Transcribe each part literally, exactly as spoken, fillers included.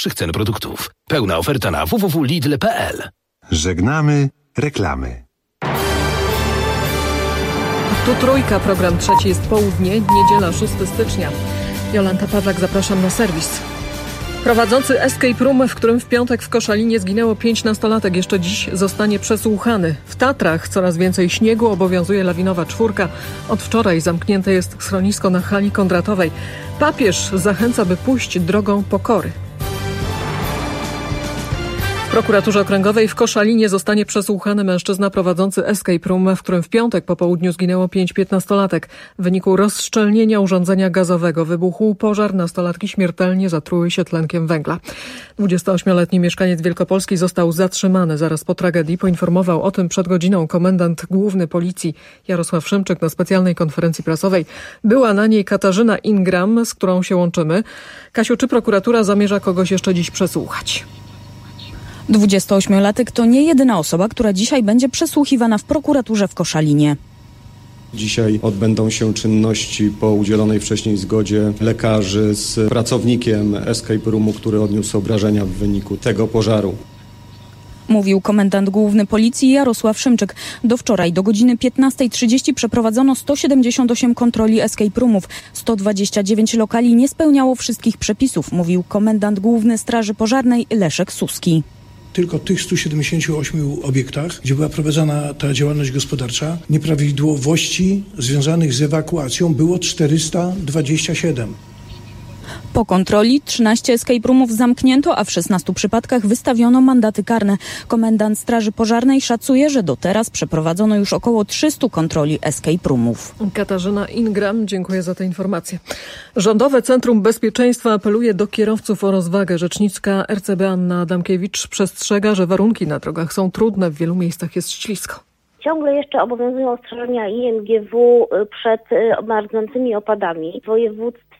najniższych cen produktów. Pełna oferta na w w w kropka lidl kropka p l. Żegnamy reklamy. Tu Trójka, program trzeci jest południe, niedziela szóstego stycznia. Jolanta Pawlak, zapraszam na serwis. Prowadzący escape room, w którym w piątek w Koszalinie zginęło pięć nastolatek, jeszcze dziś zostanie przesłuchany. W Tatrach coraz więcej śniegu, obowiązuje lawinowa czwórka. Od wczoraj zamknięte jest schronisko na hali Kondratowej. Papież zachęca, by pójść drogą pokory. W prokuraturze okręgowej w Koszalinie zostanie przesłuchany mężczyzna prowadzący escape room, w którym w piątek po południu zginęło pięć piętnastolatek. W wyniku rozszczelnienia urządzenia gazowego wybuchł pożar, nastolatki śmiertelnie zatruły się tlenkiem węgla. dwudziestoośmioletni mieszkaniec Wielkopolski został zatrzymany zaraz po tragedii. Poinformował o tym przed godziną komendant główny policji Jarosław Szymczyk na specjalnej konferencji prasowej. Była na niej Katarzyna Ingram, z którą się łączymy. Kasiu, czy prokuratura zamierza kogoś jeszcze dziś przesłuchać? dwudziestoośmiolatek to nie jedyna osoba, która dzisiaj będzie przesłuchiwana w prokuraturze w Koszalinie. Dzisiaj odbędą się czynności po udzielonej wcześniej zgodzie lekarzy z pracownikiem escape roomu, który odniósł obrażenia w wyniku tego pożaru. Mówił komendant główny policji Jarosław Szymczyk. Do wczoraj do godziny piętnastej trzydzieści przeprowadzono sto siedemdziesiąt osiem kontroli escape roomów. sto dwadzieścia dziewięć lokali nie spełniało wszystkich przepisów, mówił komendant główny Straży Pożarnej Leszek Suski. Tylko w tych stu siedemdziesięciu ośmiu obiektach, gdzie była prowadzona ta działalność gospodarcza, nieprawidłowości związanych z ewakuacją było czterysta dwadzieścia siedem. Po kontroli trzynaście escape roomów zamknięto, a w szesnastu przypadkach wystawiono mandaty karne. Komendant Straży Pożarnej szacuje, że do teraz przeprowadzono już około trzystu kontroli escape roomów. Katarzyna Ingram, dziękuję za tę informację. Rządowe Centrum Bezpieczeństwa apeluje do kierowców o rozwagę. Rzeczniczka R C B Anna Adamkiewicz przestrzega, że warunki na drogach są trudne, w wielu miejscach jest ślisko. Ciągle jeszcze obowiązują ostrzeżenia I M G W przed marznącymi opadami w województwie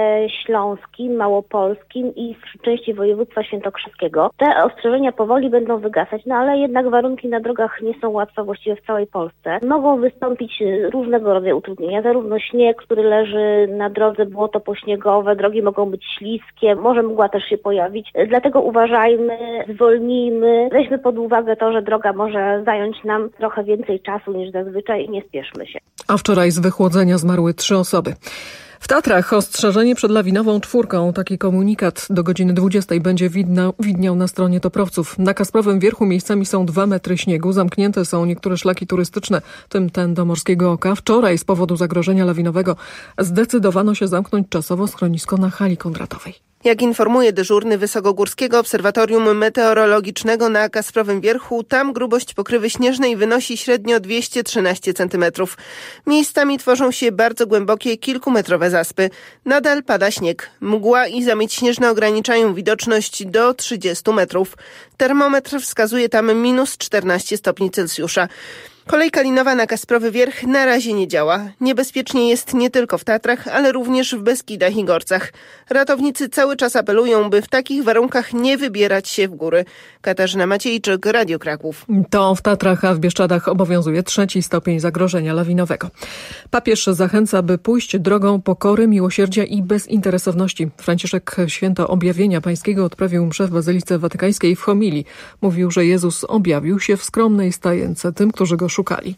śląskim, małopolskim i w części województwa świętokrzyskiego. Te ostrzeżenia powoli będą wygasać, no ale jednak warunki na drogach nie są łatwe właściwie w całej Polsce. Mogą wystąpić różnego rodzaju utrudnienia, zarówno śnieg, który leży na drodze, błoto pośniegowe, drogi mogą być śliskie, może mgła też się pojawić. Dlatego uważajmy, zwolnijmy, weźmy pod uwagę to, że droga może zająć nam trochę więcej czasu niż zazwyczaj i nie spieszmy się. A wczoraj z wychłodzenia zmarły trzy osoby. W Tatrach ostrzeżenie przed lawinową czwórką. Taki komunikat do godziny dwudziestej będzie widna, widniał na stronie toprowców. Na Kasprowym Wierchu miejscami są dwa metry śniegu. Zamknięte są niektóre szlaki turystyczne, w tym ten do Morskiego Oka. Wczoraj z powodu zagrożenia lawinowego zdecydowano się zamknąć czasowo schronisko na hali Kondratowej. Jak informuje dyżurny Wysokogórskiego Obserwatorium Meteorologicznego na Kasprowym Wierchu, tam grubość pokrywy śnieżnej wynosi średnio dwieście trzynaście centymetrów. Miejscami tworzą się bardzo głębokie, kilkumetrowe zaspy. Nadal pada śnieg. Mgła i zamieć śnieżne ograniczają widoczność do trzydziestu metrów. Termometr wskazuje tam minus czternaście stopni Celsjusza. Kolejka linowa na Kasprowy Wierch na razie nie działa. Niebezpiecznie jest nie tylko w Tatrach, ale również w Beskidach i Gorcach. Ratownicy cały czas apelują, by w takich warunkach nie wybierać się w góry. Katarzyna Maciejczyk, Radio Kraków. To w Tatrach, a w Bieszczadach obowiązuje trzeci stopień zagrożenia lawinowego. Papież zachęca, by pójść drogą pokory, miłosierdzia i bezinteresowności. Franciszek święto Objawienia Pańskiego odprawił mszę w Bazylice Watykańskiej w homilii. Mówił, że Jezus objawił się w skromnej stajence tym, którzy go szukali.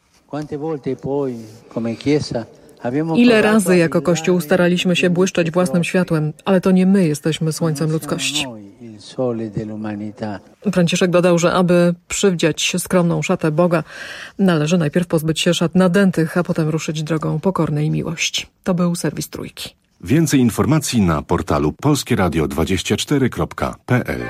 Ile razy jako Kościół staraliśmy się błyszczeć własnym światłem, ale to nie my jesteśmy słońcem ludzkości. Franciszek dodał, że aby przywdziać skromną szatę Boga, należy najpierw pozbyć się szat nadętych, a potem ruszyć drogą pokornej miłości. To był serwis Trójki. Więcej informacji na portalu polskie radio dwadzieścia cztery kropka p l.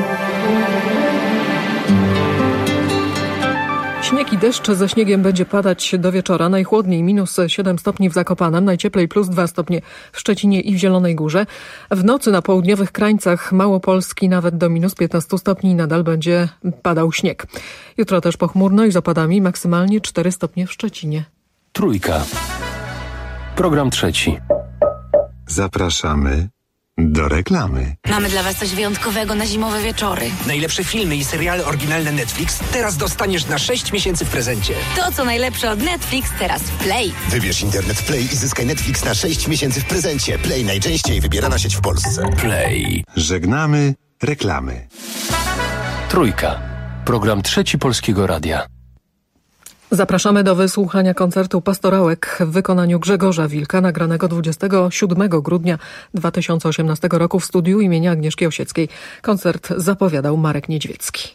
Śnieg i deszcz. Ze śniegiem będzie padać do wieczora. Najchłodniej minus siedem stopni w Zakopanem, najcieplej plus dwa stopnie w Szczecinie i w Zielonej Górze. W nocy na południowych krańcach Małopolski nawet do minus piętnastu stopni nadal będzie padał śnieg. Jutro też pochmurno i z opadami, maksymalnie cztery stopnie w Szczecinie. Trójka. Program trzeci. Zapraszamy Do reklamy. Mamy dla Was coś wyjątkowego na zimowe wieczory. Najlepsze filmy i seriale oryginalne Netflix teraz dostaniesz na sześć miesięcy w prezencie. To, co najlepsze od Netflix, teraz w Play. Wybierz internet Play i zyskaj Netflix na sześć miesięcy w prezencie. Play, najczęściej wybierana sieć w Polsce. Play. Żegnamy reklamy. Trójka. Program Trzeci Polskiego Radia. Zapraszamy do wysłuchania koncertu Pastorałek w wykonaniu Grzegorza Wilka, nagranego dwudziestego siódmego grudnia dwa tysiące osiemnastego roku w studiu imienia Agnieszki Osieckiej. Koncert zapowiadał Marek Niedźwiecki.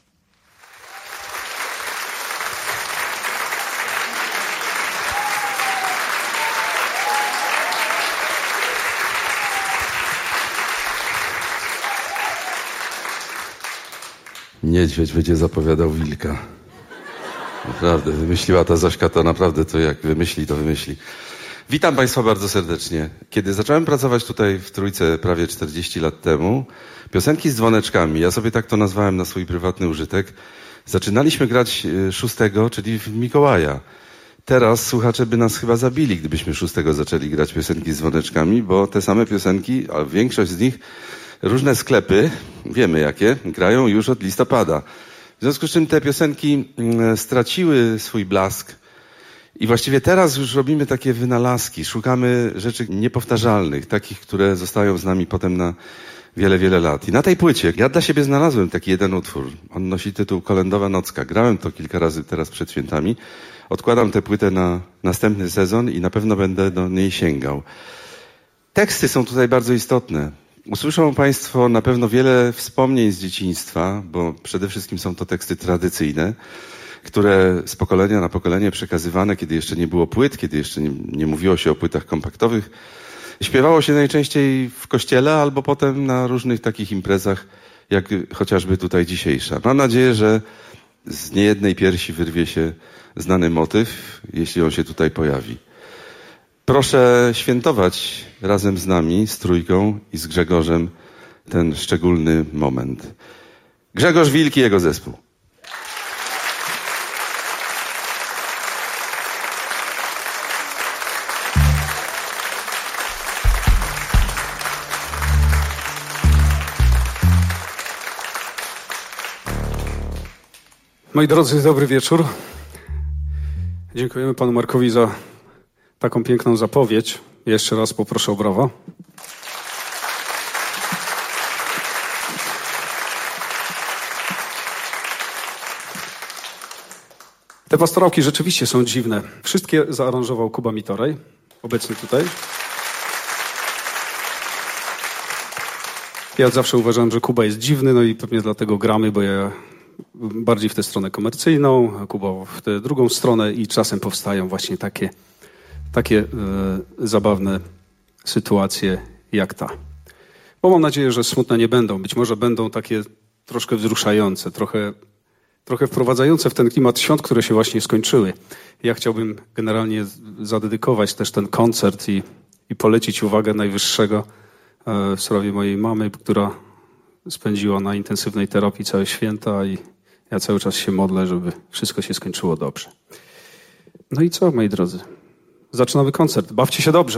Niedźwiedź będzie zapowiadał wilka. Naprawdę, wymyśliła ta Zośka, to naprawdę to jak wymyśli, to wymyśli. Witam Państwa bardzo serdecznie. Kiedy zacząłem pracować tutaj w Trójce prawie czterdzieści lat temu, piosenki z dzwoneczkami, ja sobie tak to nazwałem na swój prywatny użytek, zaczynaliśmy grać szóstego, czyli w Mikołaja. Teraz słuchacze by nas chyba zabili, gdybyśmy szóstego zaczęli grać piosenki z dzwoneczkami, bo te same piosenki, a większość z nich, różne sklepy, wiemy jakie, grają już od listopada. W związku z czym te piosenki straciły swój blask i właściwie teraz już robimy takie wynalazki, szukamy rzeczy niepowtarzalnych, takich, które zostają z nami potem na wiele, wiele lat. I na tej płycie ja dla siebie znalazłem taki jeden utwór. On nosi tytuł Kolędowa Nocka. Grałem to kilka razy teraz przed świętami. Odkładam tę płytę na następny sezon i na pewno będę do niej sięgał. Teksty są tutaj bardzo istotne. Usłyszą Państwo na pewno wiele wspomnień z dzieciństwa, bo przede wszystkim są to teksty tradycyjne, które z pokolenia na pokolenie przekazywane, kiedy jeszcze nie było płyt, kiedy jeszcze nie, nie mówiło się o płytach kompaktowych. Śpiewało się najczęściej w kościele albo potem na różnych takich imprezach, jak chociażby tutaj dzisiejsza. Mam nadzieję, że z niejednej piersi wyrwie się znany motyw, jeśli on się tutaj pojawi. Proszę świętować razem z nami, z Trójką i z Grzegorzem ten szczególny moment. Grzegorz Wilk i jego zespół. Moi drodzy, dobry wieczór. Dziękujemy panu Markowi za taką piękną zapowiedź. Jeszcze raz poproszę o brawa. Te pastorałki rzeczywiście są dziwne. Wszystkie zaaranżował Kuba Mitoraj, obecny tutaj. Ja od zawsze uważałem, że Kuba jest dziwny, no i pewnie dlatego gramy, bo ja bardziej w tę stronę komercyjną, a Kuba w tę drugą stronę i czasem powstają właśnie takie, takie e, zabawne sytuacje jak ta. Bo mam nadzieję, że smutne nie będą. Być może będą takie troszkę wzruszające, trochę, trochę wprowadzające w ten klimat świąt, które się właśnie skończyły. Ja chciałbym generalnie zadedykować też ten koncert i, i polecić uwagę najwyższego e, w sprawie mojej mamy, która spędziła na intensywnej terapii całe święta i ja cały czas się modlę, żeby wszystko się skończyło dobrze. No i co, moi drodzy? Zaczynamy koncert. Bawcie się dobrze.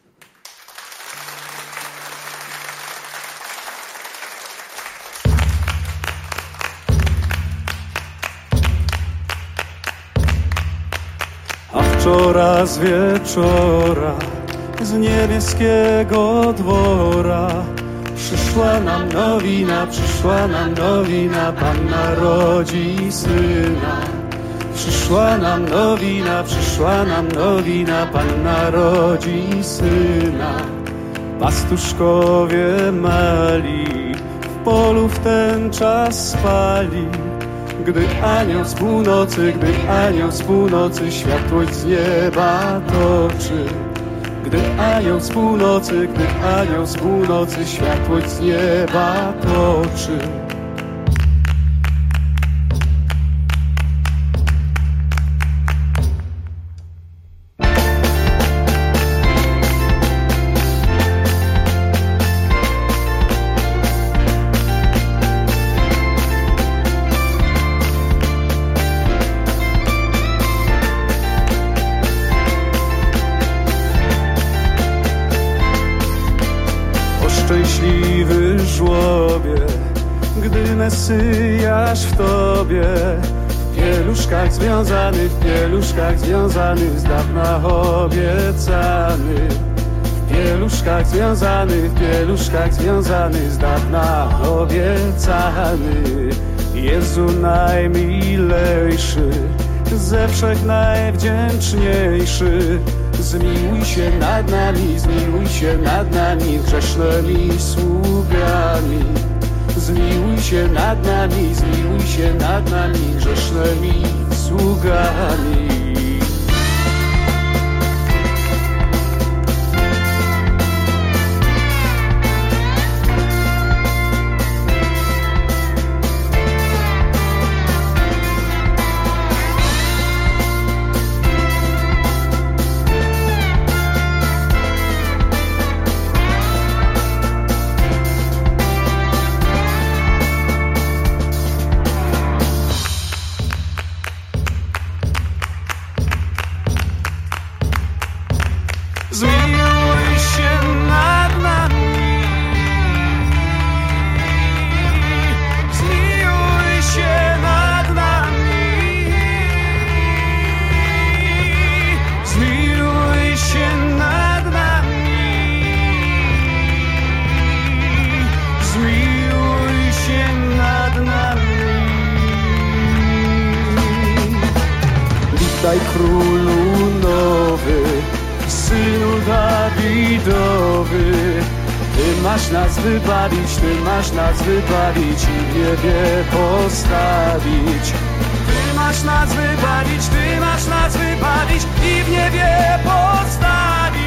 A wczoraj z wieczora z niebieskiego dwora przyszła nam nowina, przyszła nam nowina, Pan narodzi syna. Przyszła nam nowina, przyszła nam nowina, Pan narodzi syna. Pastuszkowie mali w polu w ten czas spali. Gdy anioł z północy, gdy anioł z północy światłość z nieba toczy. Gdy anioł z północy, gdy anioł z północy światłość z nieba toczy. Szczęśliwy gdy Mesjasz w tobie. W pieluszkach związany, w pieluszkach związany, z dawna obiecany. W pieluszkach związany, w pieluszkach związany, z dawna obiecany. Jezu najmilejszy, ze wszech najwdzięczniejszy, zmiłuj się nad nami, zmiłuj się nad nami, grzesznymi sługami. Zmiłuj się nad nami, zmiłuj się nad nami, grzesznymi sługami. Daj królu nowy, synu Dawidowy. Ty masz nas wybawić, Ty masz nas wybawić i w niebie postawić. Ty masz nas wybawić, Ty masz nas wybawić i w niebie postawić.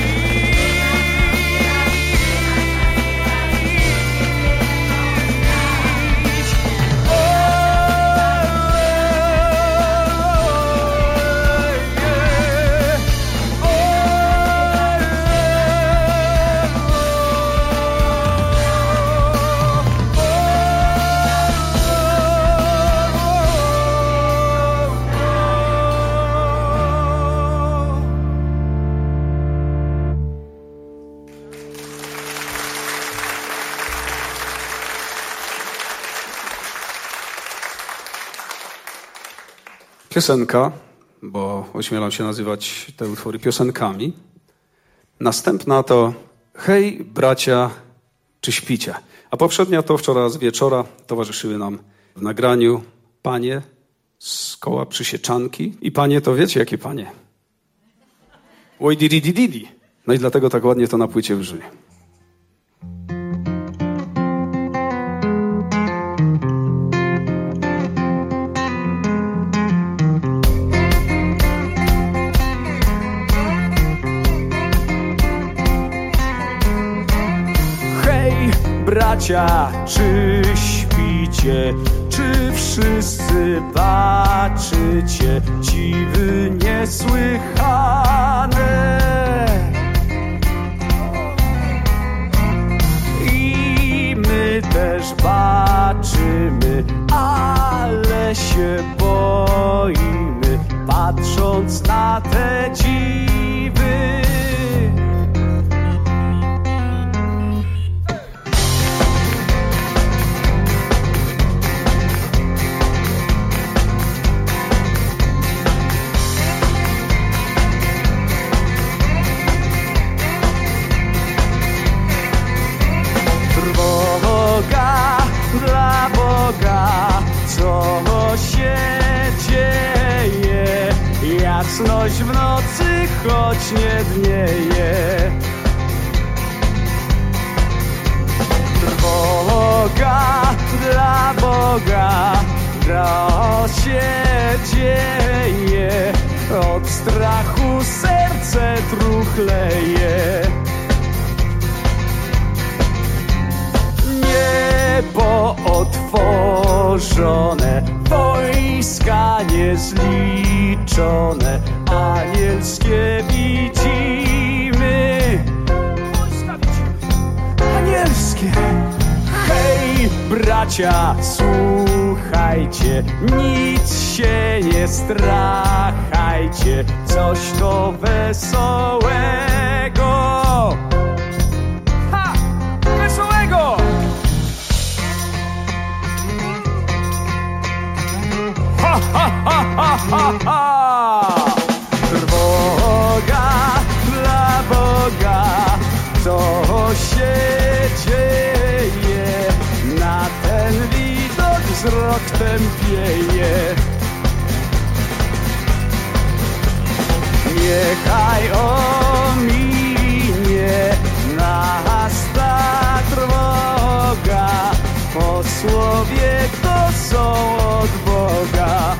Piosenka, bo ośmielam się nazywać te utwory piosenkami. Następna to Hej, bracia, czy śpicie? A poprzednia to wczoraj z wieczora towarzyszyły nam w nagraniu panie z koła Przysieczanki. I panie to wiecie, jakie panie? Oj, didi, didi, didi. No i dlatego tak ładnie to na płycie brzmi. Bracia, czy śpicie, czy wszyscy baczycie dziwy niesłychane? I my też baczymy, ale się boimy, patrząc na te dziwy. Dla Boga, co się dzieje? Jasność w nocy, choć nie dnieje. Trwoga dla Boga, co się dzieje? Od strachu serce truchleje. Niebo otworzone, wojska niezliczone, anielskie widzimy. Wojska widzimy, anielskie. Hej, bracia, słuchajcie, nic się nie strachajcie, coś to wesołego. Ha! Wesołego! ha, ha, ha, ha. Trwoga dla Boga, co się dzieje, na ten widok wzrok tępieje. Niechaj ominie nas ta trwoga, posłowie to są od Boga.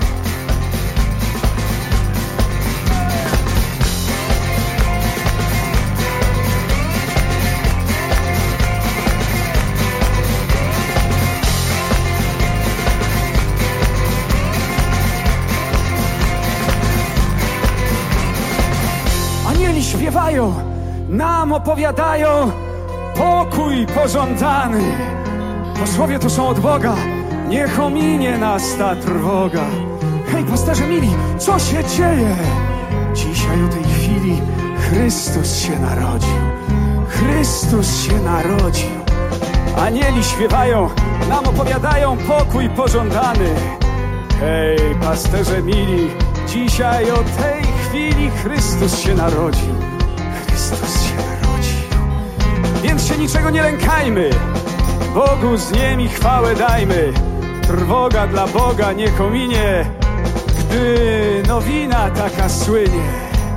Anieli śpiewają, nam opowiadają pokój pożądany. Posłowie to są od Boga, niech ominie nas ta trwoga. Hej, pasterze mili, co się dzieje? Dzisiaj o tej chwili Chrystus się narodził. Chrystus się narodził. Anieli śpiewają, nam opowiadają pokój pożądany. Hej, pasterze mili, dzisiaj o tej chwili Chrystus się narodził. Chrystus się narodził. Więc się niczego nie lękajmy, Bogu z niemi chwałę dajmy. Trwoga dla Boga niech ominie, gdy nowina taka słynie.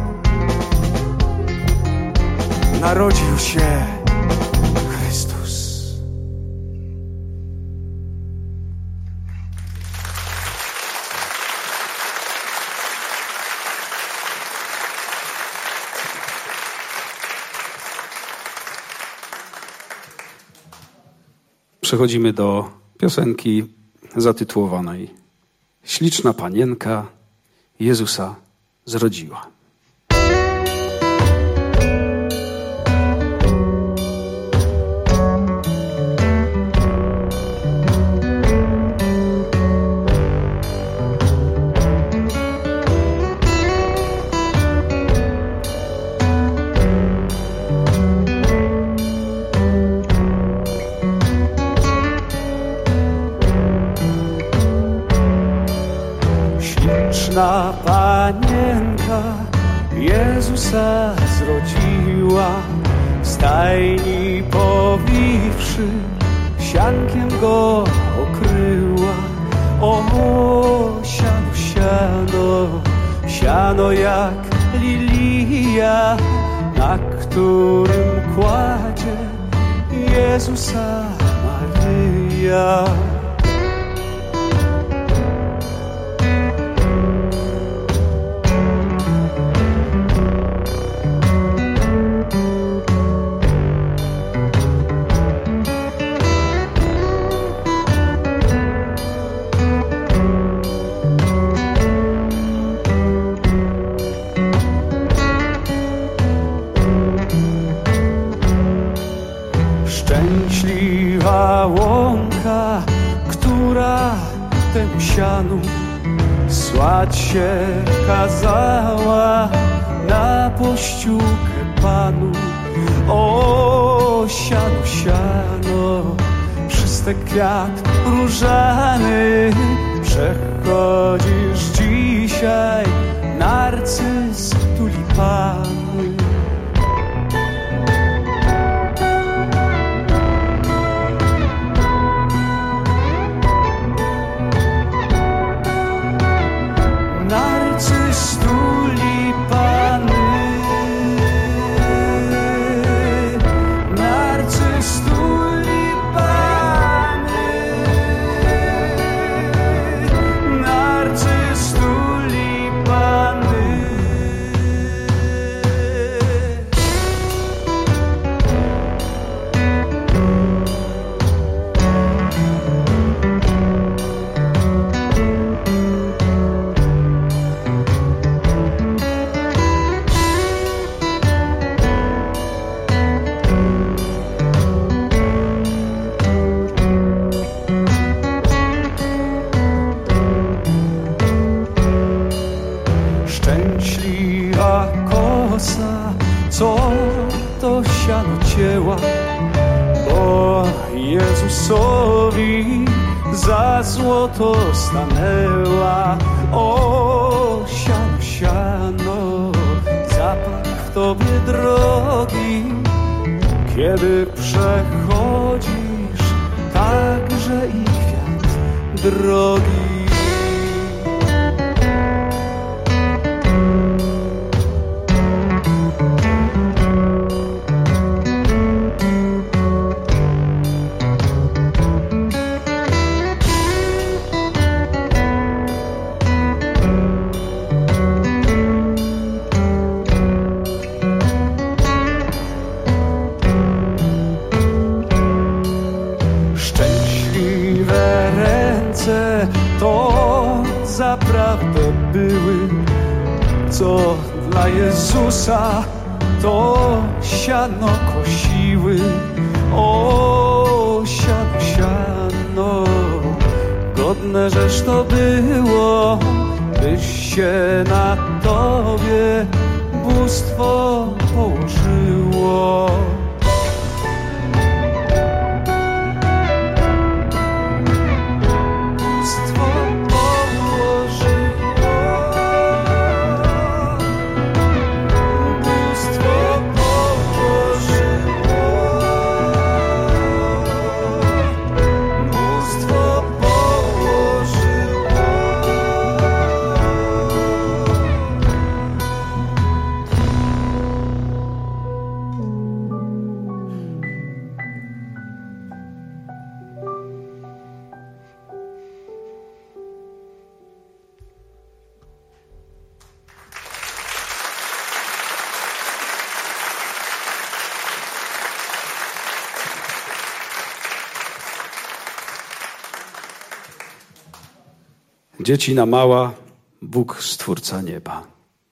Narodził się Chrystus. Przechodzimy do piosenki zatytułowanej Śliczna Panienka Jezusa zrodziła. Śliczna Panienka Jezusa zrodziła, w stajni powiwszy, siankiem go okryła. O, siano, siano, siano jak lilia, na którym kładzie Jezusa Maryja. Szczęśliwa łąka, która temu sianu słać się kazała na pościółkę Panu. O, siano, siano, czysty kwiat różany, przechodzisz dzisiaj narcyz tulipanu. Narcyz tulipany, narcyz tulipany, narcyz tulipany. za złoto stanęła. O, siano, siano, zapach w tobie drogi, kiedy przechodzisz, także i kwiat drogi. To zaprawdę były, co dla Jezusa to siano kosiły. O, siano, siano, godne żeż to było, byś się na tobie bóstwo położyło. Dziecina mała, Bóg stwórca nieba.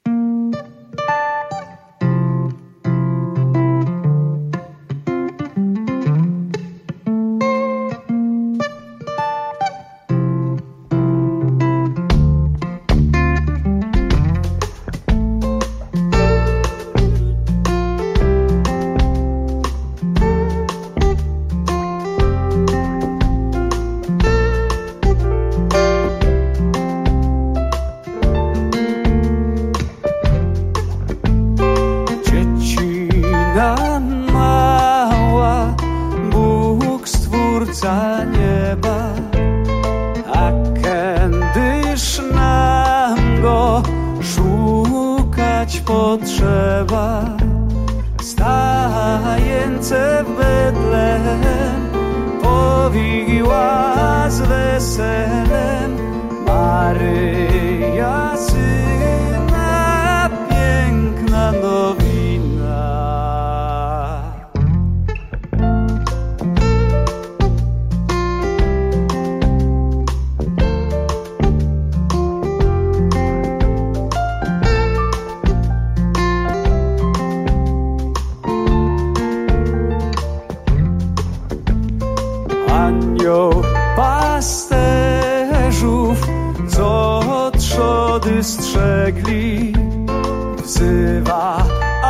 Pasterzów, co trzody strzegli, wzywa,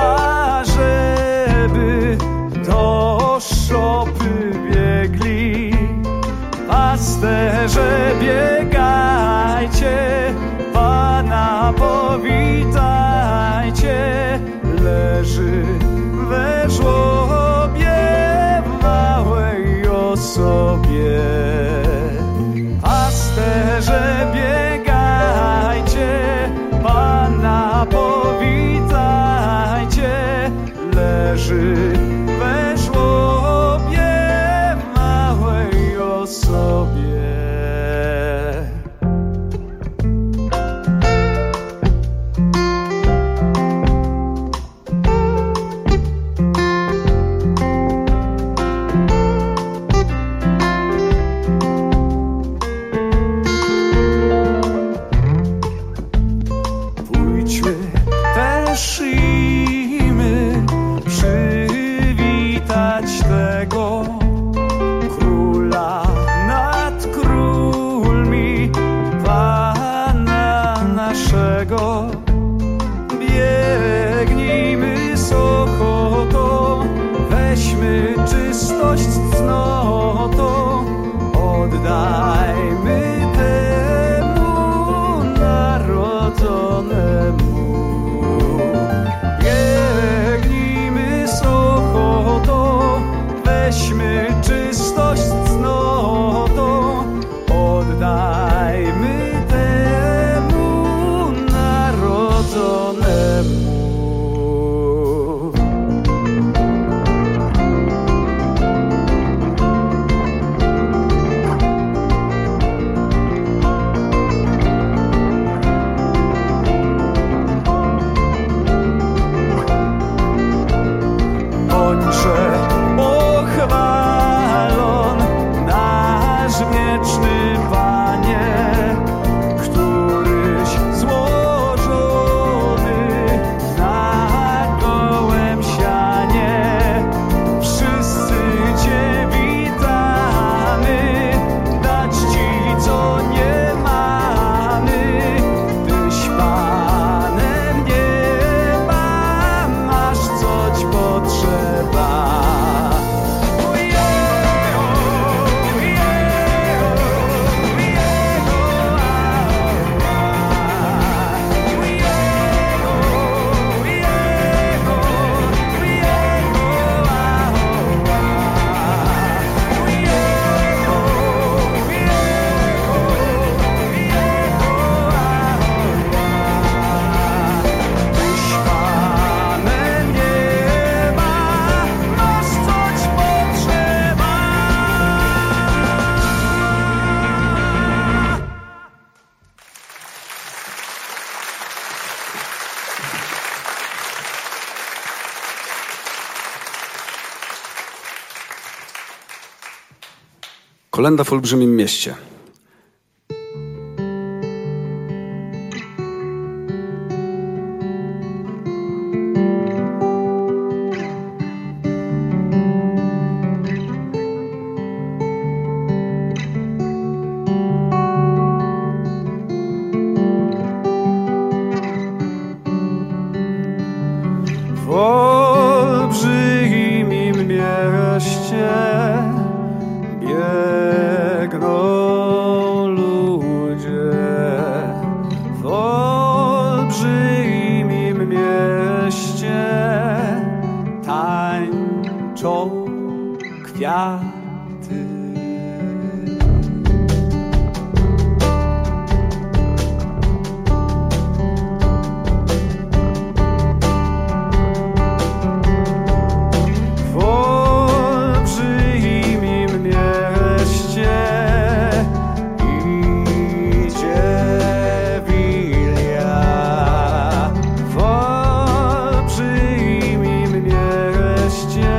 ażeby do szopy biegli. Pasterze, biegajcie, Pana powitajcie, leży we żłobie w małej osobie. Pasterze, biegajcie, Pana powitajcie, leży we żłobie w małej osobie. przedwieczny Panie, któryś złożony na gołem sianie. Wszyscy Cię witamy, dać Ci co nie mamy. Tyś Panem nieba, masz co Ci potrzeba. Kolenda w olbrzymim mieście. W olbrzymim mieście biegną ludzie. W olbrzymim mieście tańczą kwiaty. W olbrzymim mieście idzie Wilia. W olbrzymim mieście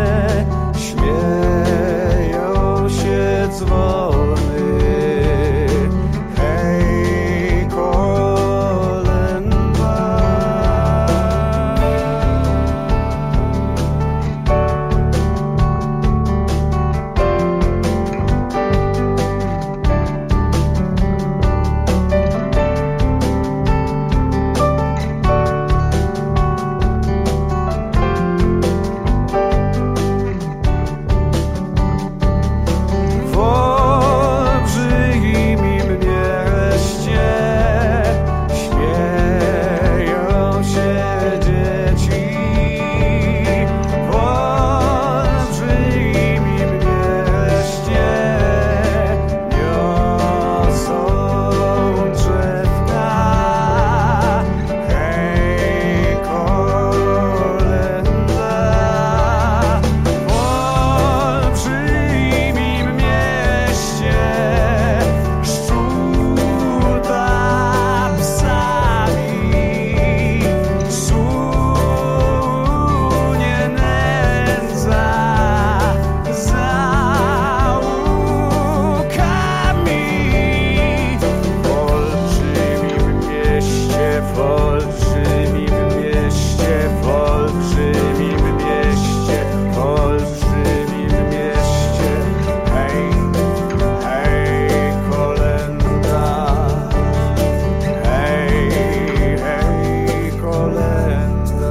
śmieją się dzwony. Hej, kolenda. W olbrzymim mieście śmieją się dzieci. W olbrzymim mieście niosą drzewka. Hej, kolenda. W olbrzymim mieście szczuta psami sunie nędza za łukami. W olbrzymim mieście, w olbrzymim mieście, w olbrzymim mieście, w olbrzymim mieście. Hej, hej, kolenda. Hej, hej, kolenda.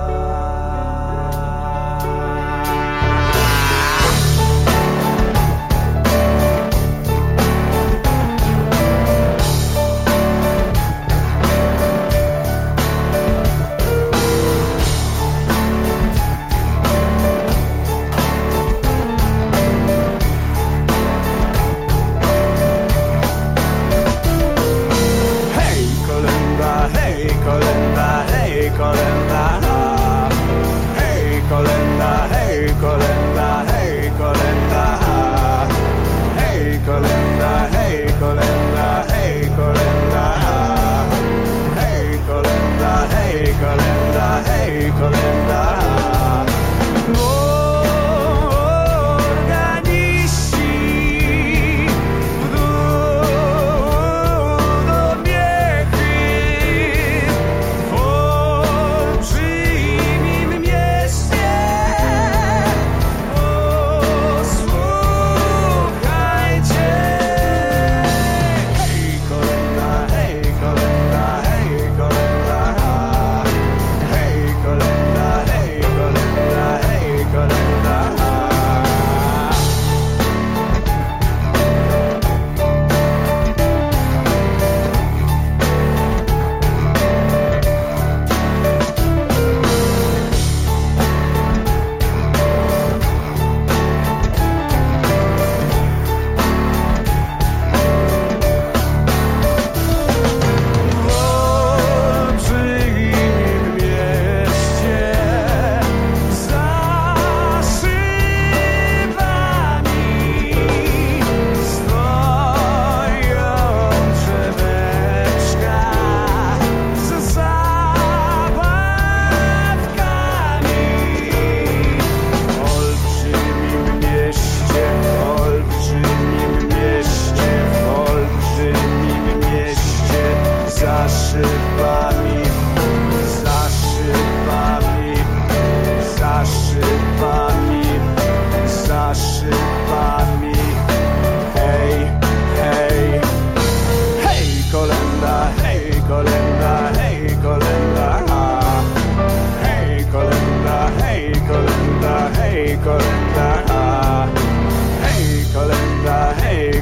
Hej, kolenda, hej, kolenda, hej, kolenda. Hej, kolenda, hej, kolenda, hej, kolenda. Hej, kolenda, hej, kolenda, hej, kolenda. Hej, kolenda, hej, kolenda, hej, kolenda. Organiści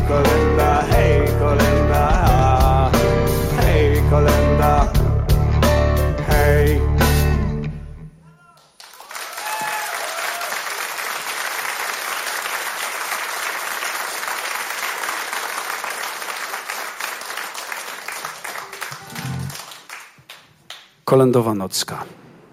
kolenda, hej, kolenda, hej, kolenda, hej. Kolędowa nocka.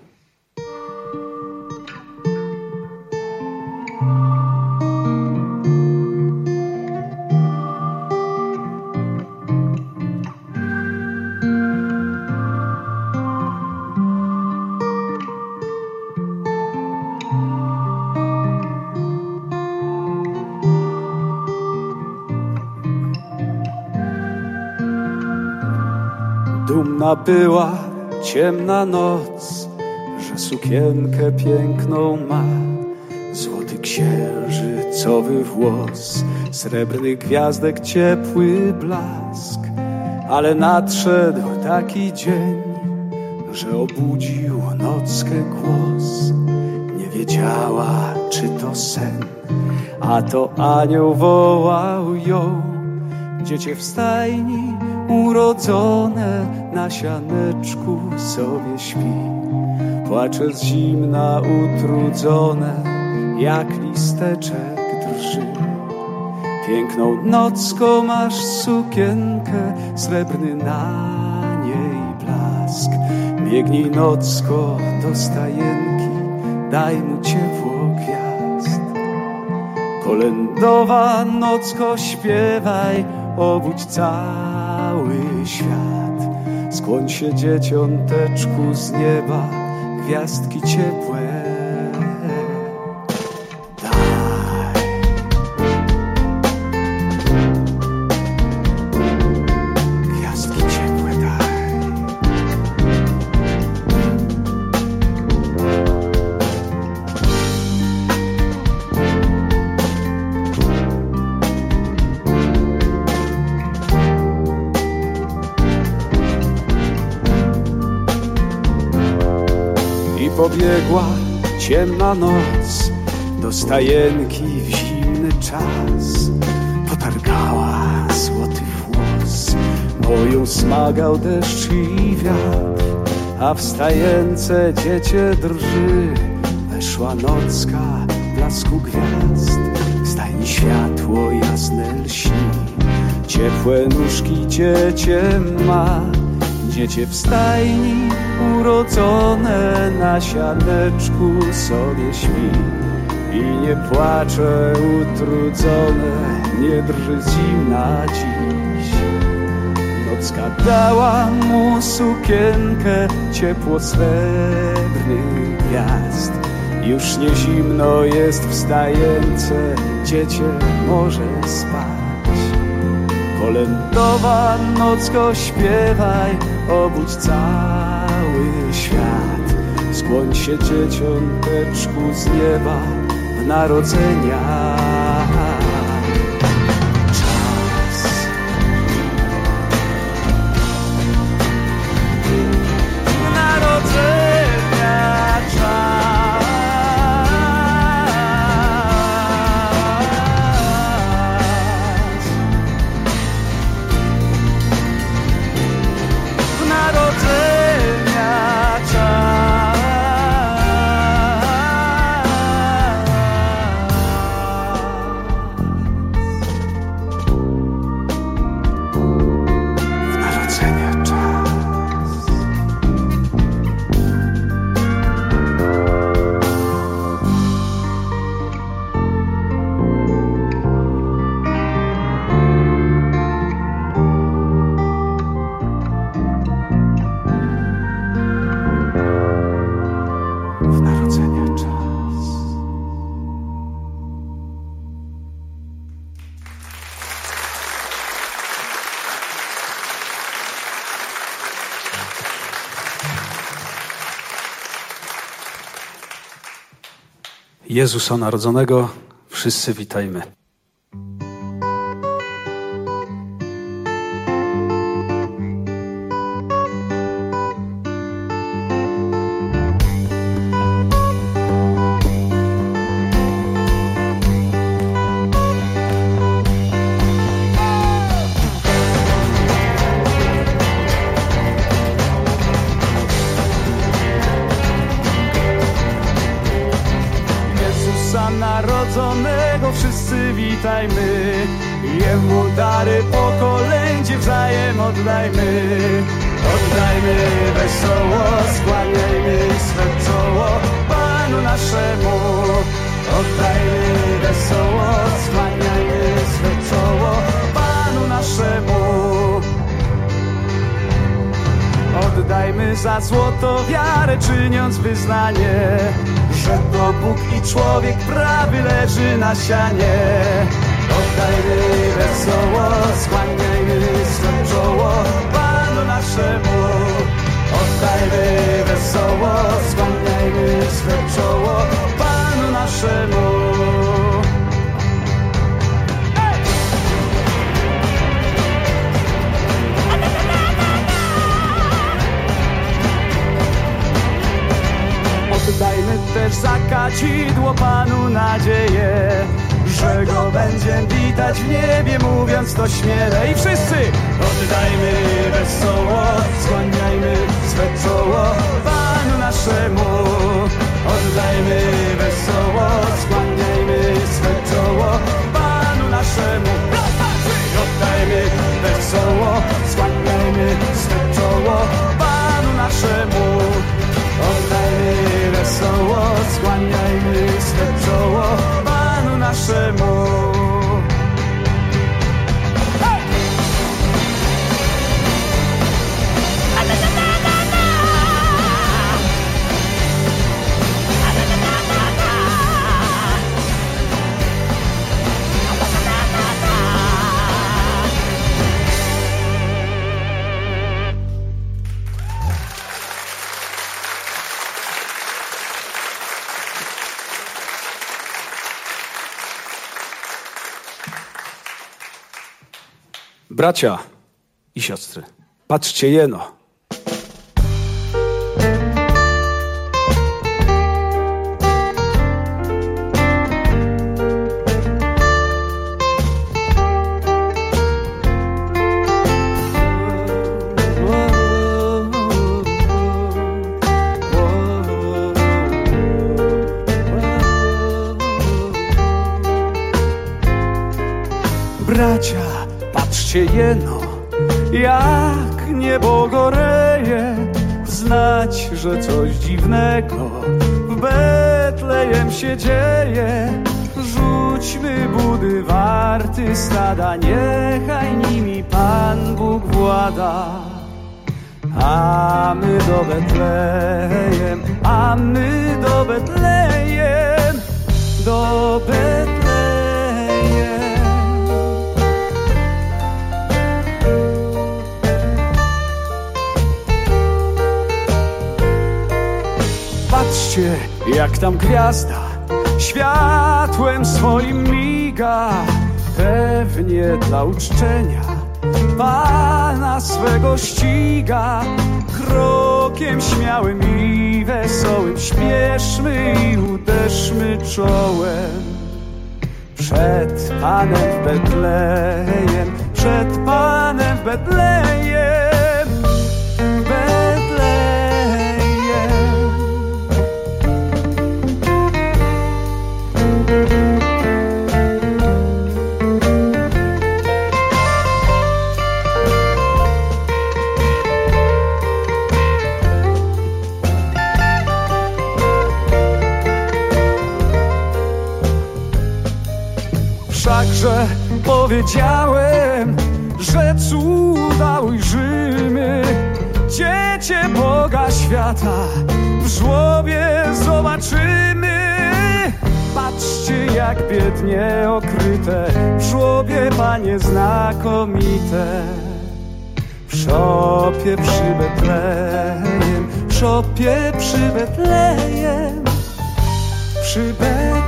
Dumna była ciemna noc, że sukienkę piękną ma. Złoty księżycowy włos, srebrnych gwiazdek ciepły blask. Ale nadszedł taki dzień, że obudził nockę głos. Nie wiedziała, czy to sen, a to anioł wołał ją. Dziecię w stajni urodzone na sianeczku sobie śpi. Płacze z zimna utrudzone, jak listeczek drży. Piękną nocko masz sukienkę, srebrny na niej blask. Biegnij nocko do stajenki, daj mu ciepło gwiazd. Kolędowa nocko śpiewaj, obudź cały świat. Skłoń się dzieciąteczku z nieba, gwiazdki ciepłe daj. Gwiazdki ciepłe daj. Pobiegła ciemna noc do stajenki w zimny czas. Potargała złoty włos, bo ją smagał deszcz i wiatr. A w stajence dziecię drży, weszła nocka w blasku gwiazd. W stajni światło jasne lśni, ciepłe nóżki dziecię ma. Dziecię w stajni urodzone na sianeczku sobie śpi. I nie płacze utrudzone, nie drży z zimna dziś. Nocka dała mu sukienkę, ciepło srebrnych gwiazd. Już nie zimno jest w stajence, dziecię może spać. Kolędowa nocko śpiewaj, obudź cały świat. Skłoń się dzieciąteczku z nieba w narodzenia. Jezusa Narodzonego wszyscy witajmy. Narodzonego wszyscy witajmy. Jemu dary po kolędzie wzajem oddajmy. Oddajmy wesoło, skłaniajmy swe czoło Panu naszemu. Oddajmy wesoło, skłaniajmy swe czoło Panu naszemu. Oddajmy za złoto wiarę, czyniąc wyznanie, że to Bóg i człowiek prawy leży na sianie. Oddajmy wesoło, skłaniajmy swe czoło Panu naszemu. Oddajmy wesoło, skłaniajmy swe czoło Panu naszemu. Oddajmy też za kadzidło Panu nadzieję, że Go będziemy witać w niebie, mówiąc to śmielej. Wszyscy oddajmy wesoło, skłaniajmy swe czoło Panu naszemu. Oddajmy wesoło, skłaniajmy swe czoło Panu naszemu. Oddajmy wesoło, skłaniajmy swe czoło Panu naszemu. Oddajmy wesoło, skłaniajmy swe czoło Panu naszemu. Hey! Bracia i siostry, patrzcie jeno. Bracia, patrzcie jeno, jak niebo goreje, znać, że coś dziwnego w Betlejem się dzieje. Rzućmy budy warty stada, niechaj nimi Pan Bóg włada. A my do Betlejem, a my do Betlejem, do Betlejem. Patrzcie, jak tam gwiazda światłem swoim miga, pewnie dla uczczenia Pana swego ściga. Krokiem śmiałym i wesołym śpieszmy i uderzmy czołem przed Panem w Betlejem, przed Panem w Betlejem, Betlejem. Wszakże powiedziałem, że cuda ujrzymy, Dziecię Boga świata w żłobie zobaczymy. Patrzcie, jak biednie okryte w żłobie Panie znakomite. W szopie przy Betlejem, w szopie przy Betlejem, przy Betlejem.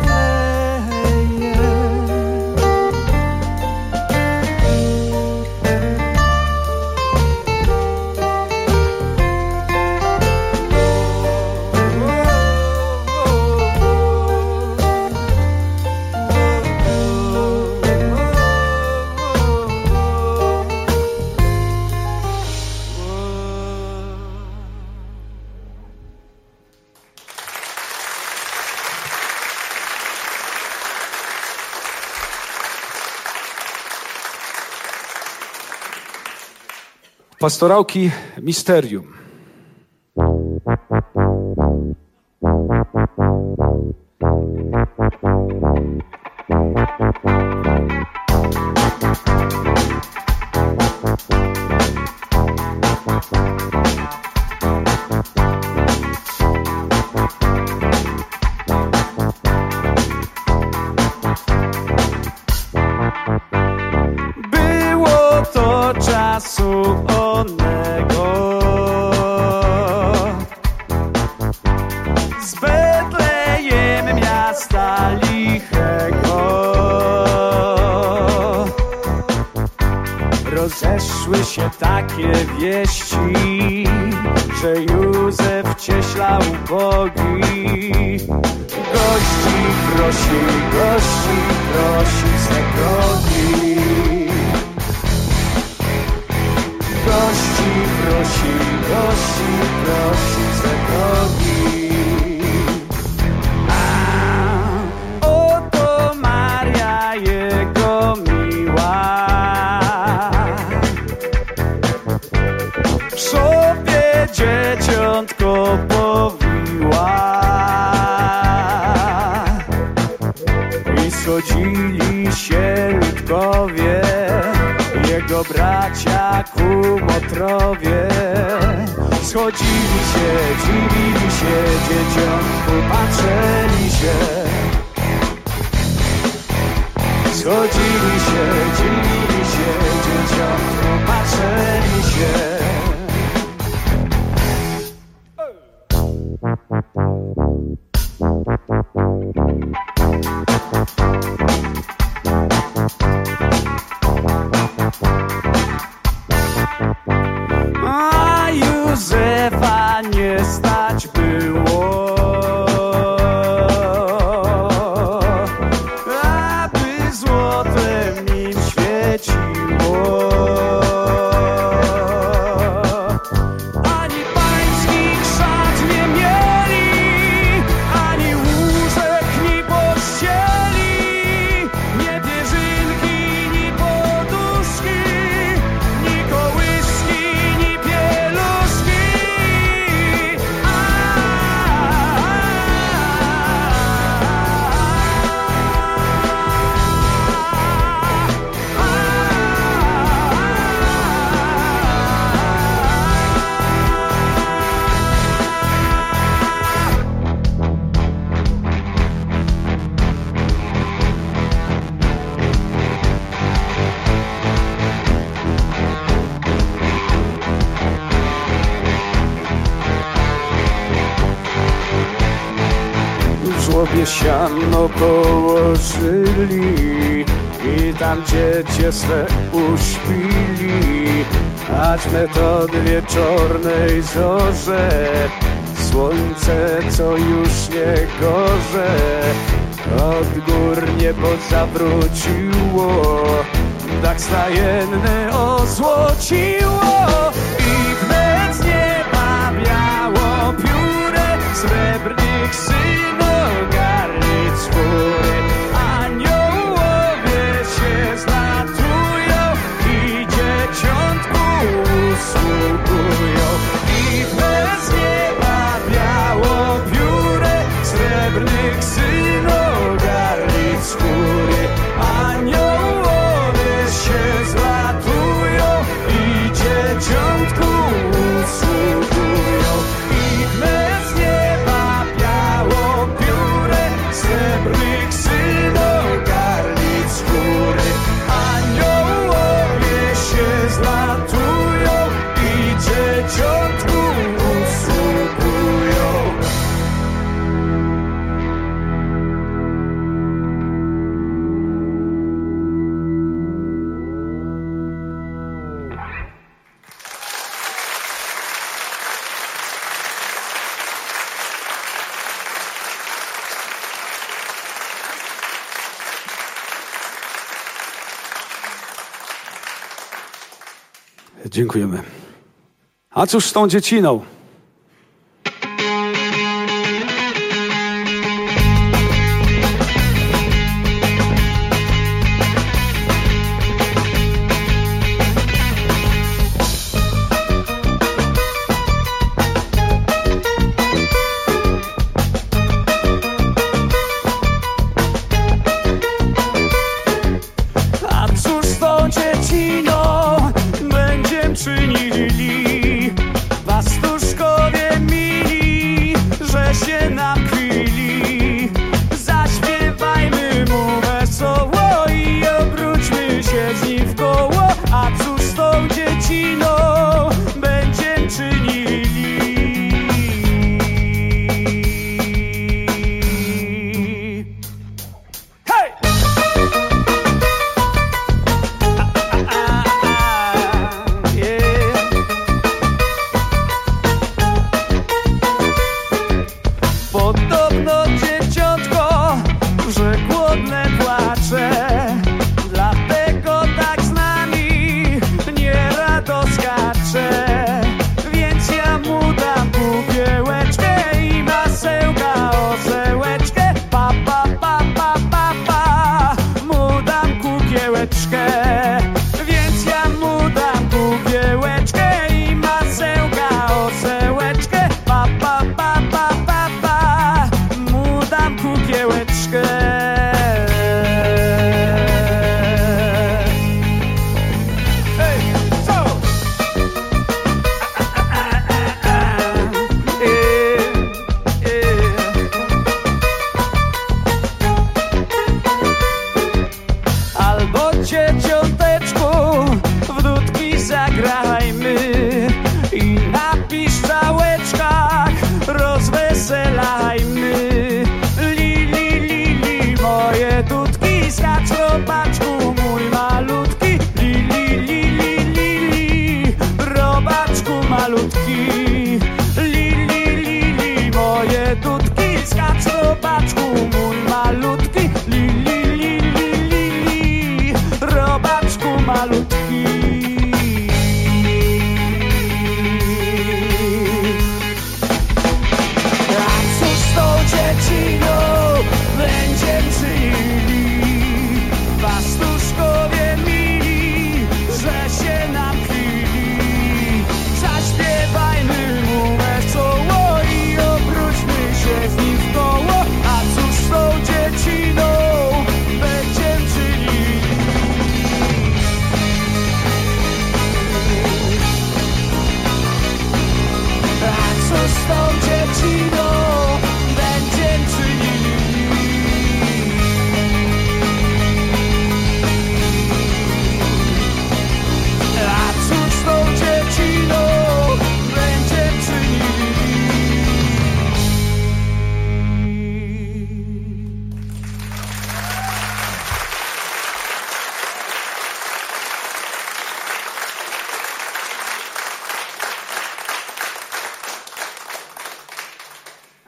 Pastorałki Misterium. Było to czasu onego z Betlejem miasta lichego. Rozeszły się takie wieści, że Józef cieślał bogi. Gości prosi, gości prosi se drogi. Gości prosi, gości prosi se drogi. A oto Maria jego miła, w sobie dzieciątko powiła. I schodzili się ludkowie, jego bracia kumotrowie. Schodzili się, dziwili się, dzieciątku patrzeli się. Schodzili się, dziwili się, dzieciątku patrzeli się. A Józefa nie stać było, aby złotem nim świeciło. Ani pańskich szat nie mieli, ani łóżek, ni pościeli, nie pierzynki, ni poduszki, ni kołyski, ni pieluszki. W żłobie siano położyli i tam dziecię swe uśpili. Aćmy to wieczornej zorze, słońce co już nie gorze, od gór niebo zawróciło, dach stajenny ozłociło. I wnet z nieba biało pióre, srebrnych synogarnic chmury. Aniołowie się zlatują i dzieciątku usługują. I wnet z nieba biało pióre, srebrnych synogarnic chmury. Aniołowie się zlatują i dzieciątku usługują. I wnet z nieba biało pióre, srebrnych synogarnic chmury. Aniołowie się zlatują i dzieciątku usługują. Dziękujemy. A cóż z tą dzieciną?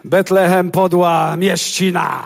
Betlehem podła mieścina.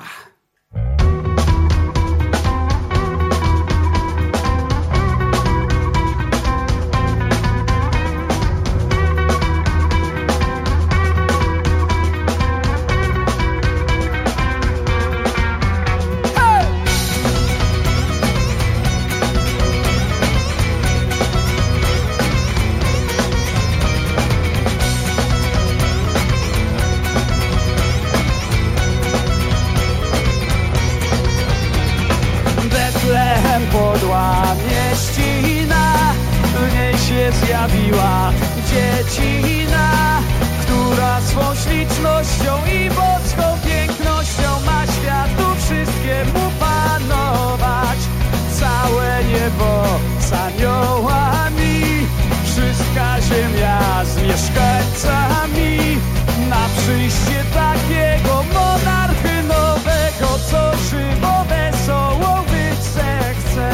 Podła mieścina, w niej się zjawiła dziecina, która swą ślicznością i boską pięknością ma światu wszystkiemu panować. Całe niebo z aniołami, wszystka ziemia z mieszkańcami, na przyjście takiego monarchy nowego, co żywo wesoło być se chce.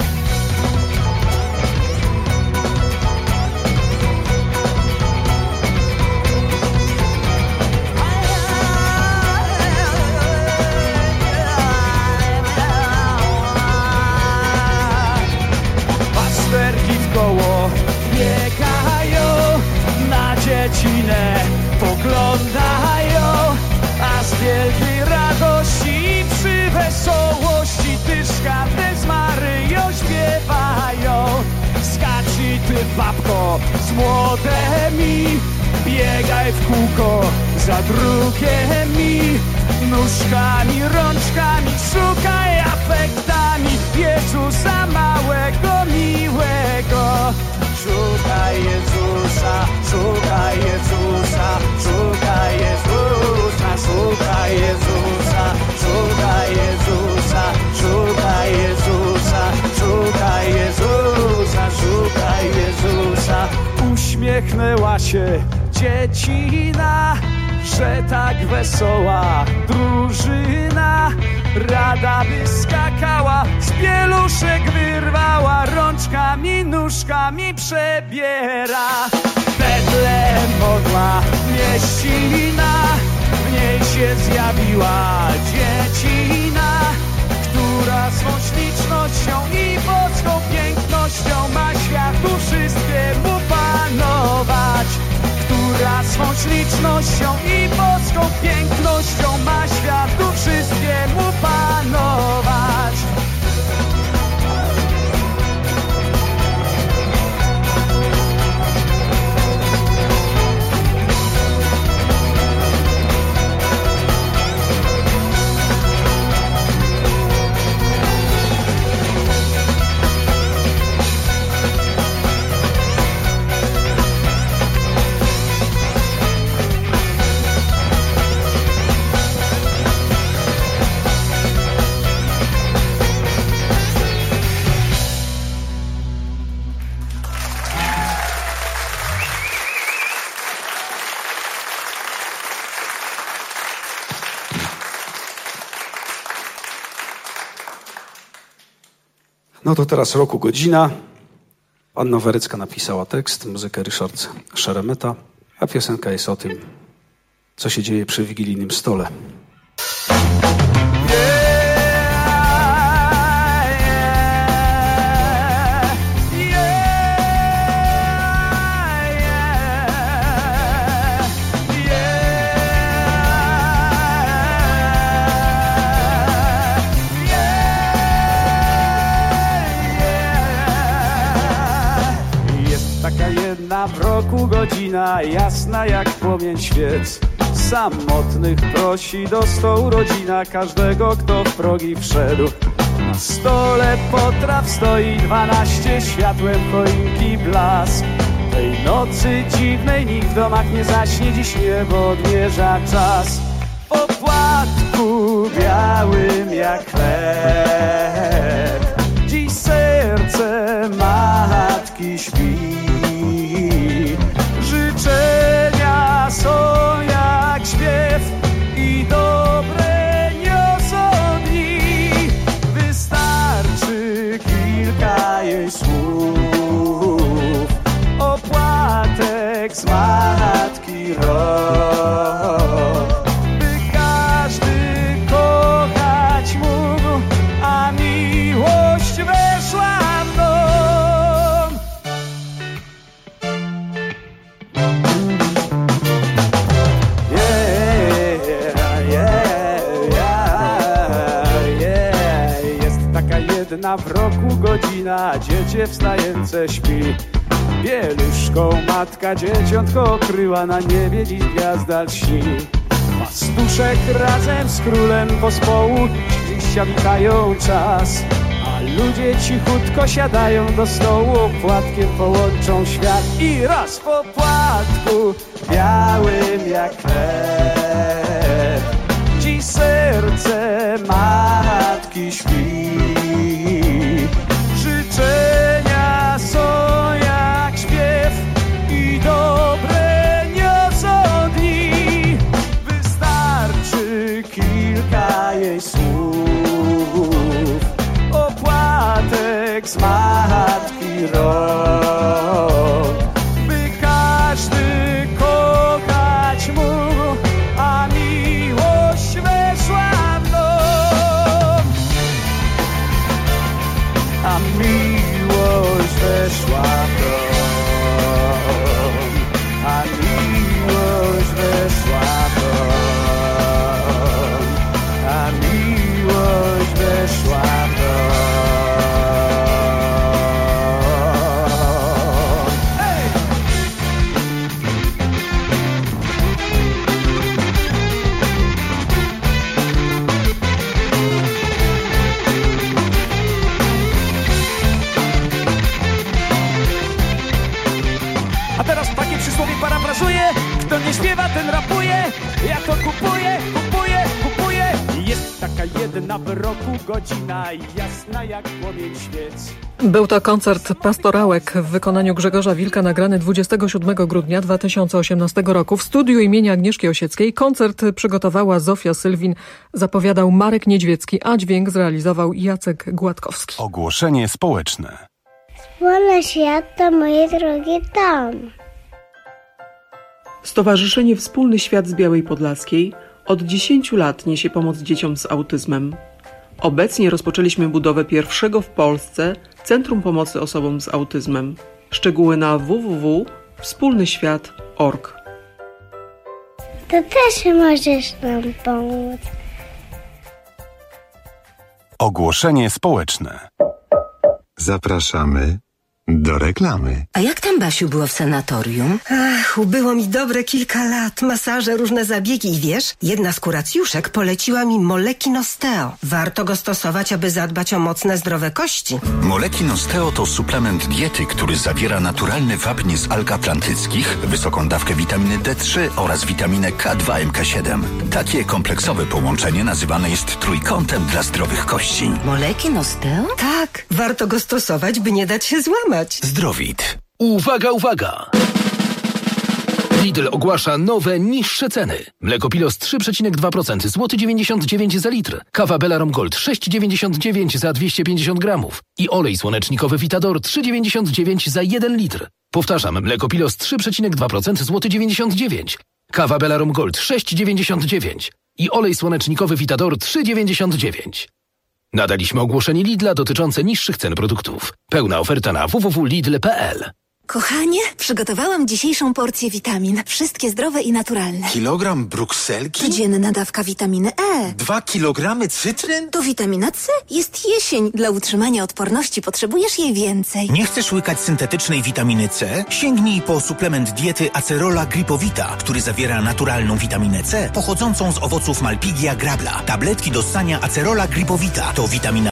Pasterki w koło biegają, na dziecinę poglądają, a z wielkiej radości i przy wesołości tyszka te z Maryją śpiewają. Skacz i ty, babko, z młodymi, biegaj w kółko za drugimi, nóżkami, rączkami, szukaj afektami Jezusa małego, miłego. Szukaj Jezusa, szukaj Jezusa, szukaj Jezusa, szukaj Jezusa, szukaj Jezusa, szukaj Jezusa, szukaj Jezusa, szukaj Jezusa. Uśmiechnęła się dziecina, że tak wesoła drużyna, rada by skakała, z pieluszek wyrwała, rączkami, nóżkami przebiera. Betlehem podła mieścina, w niej się zjawiła dziecina, która swą ślicznością i boską pięknością ma światu wszystkiemu panować. Która swą ślicznością i boską pięknością ma światu wszystkiemu panować. No to teraz roku godzina. Anna Werycka napisała tekst, muzykę Ryszard Szeremeta, a piosenka jest o tym, co się dzieje przy wigilijnym stole. W roku godzina jasna jak płomień świec, samotnych prosi do stołu rodzina każdego, kto w progi wszedł. Na stole potraw stoi dwanaście, światłem choinki blask. Tej nocy dziwnej nikt w domach nie zaśnie, dziś niebo odmierza czas. W opłatku białym jak chleb, dziś serce matki śpi. Życzenia są jak śpiew i dobre niosą dni. Wystarczy kilka jej słów, opłatek z matki rok. roku godzina, dziecię wstające śpi. Bieluszką matka dzieciątko kryła, na niebie dziś gwiazda lśni. Pastuszek razem z królem pospołu dziś witają czas, a ludzie cichutko siadają do stołu, płatkiem połączą świat. I raz po płatku białym jak chleb dziś serce matki śpi. Życzenia są jak śpiew i dobre niosą dni. Wystarczy kilka jej słów, opłatek z matki rąk, by każdy kochać mógł, a miłość weszła w dom. A miłość weszła w dom. A miłość weszła w dom. A miłość weszła w dom. A teraz takie przysłowie parafrazuję: kto nie śpiewa, ten rapuje. Ja to kupuję, kupuję, kupuję. Jest taka jedna w roku godzina, jasna jak płomień świec. Był to koncert Pastorałek w wykonaniu Grzegorza Wilka, nagrany dwudziestego siódmego grudnia dwa tysiące osiemnastego roku w studiu imienia Agnieszki Osieckiej. Koncert przygotowała Zofia Sylwin, zapowiadał Marek Niedźwiecki, a dźwięk zrealizował Jacek Gładkowski. Ogłoszenie społeczne. Wolny świat to moje drogie dom. Stowarzyszenie Wspólny Świat z Białej Podlaskiej od dziesięciu lat niesie pomoc dzieciom z autyzmem. Obecnie rozpoczęliśmy budowę pierwszego w Polsce Centrum Pomocy Osobom z Autyzmem. Szczegóły na w w w kropka wspólny świat kropka org. To też możesz nam pomóc. Ogłoszenie społeczne. Zapraszamy do reklamy. A jak tam, Basiu, było w sanatorium? Ach, ubyło mi dobre kilka lat. Masaże, różne zabiegi i wiesz, jedna z kuracjuszek poleciła mi Molekin Osteo. Warto go stosować, aby zadbać o mocne, zdrowe kości. Molekin Osteo to suplement diety, który zawiera naturalny wapń z alg atlantyckich, wysoką dawkę witaminy D trzy oraz witaminę K dwa M K siedem. Takie kompleksowe połączenie nazywane jest trójkątem dla zdrowych kości. Molekin Osteo? Tak, warto go stosować, by nie dać się złamać. Zdrowit. Uwaga, uwaga! Lidl ogłasza nowe, niższe ceny. Mleko Pilos trzy przecinek dwa procent, złoty dziewięćdziesiąt dziewięć za litr. Kawa Belarom Gold sześć dziewięćdziesiąt dziewięć za dwieście pięćdziesiąt gramów. I olej słonecznikowy Vitador trzy dziewięćdziesiąt dziewięć za jeden litr. Powtarzam, mleko Pilos trzy przecinek dwa procent, złoty dziewięćdziesiąt dziewięć. Kawa Belarom Gold sześć dziewięćdziesiąt dziewięć. I olej słonecznikowy Vitador trzy dziewięćdziesiąt dziewięć. Nadaliśmy ogłoszenie Lidla dotyczące niższych cen produktów. Pełna oferta na w w w kropka lidl kropka p l. Kochanie, przygotowałam dzisiejszą porcję witamin. Wszystkie zdrowe i naturalne. Kilogram brukselki? Codzienna dawka witaminy E. Dwa kilogramy cytryn? To witamina C. Jest jesień. Dla utrzymania odporności potrzebujesz jej więcej. Nie chcesz łykać syntetycznej witaminy C? Sięgnij po suplement diety Acerola Gripowita, który zawiera naturalną witaminę C pochodzącą z owoców Malpighia grabla. Tabletki do ssania Acerola Gripowita to witamina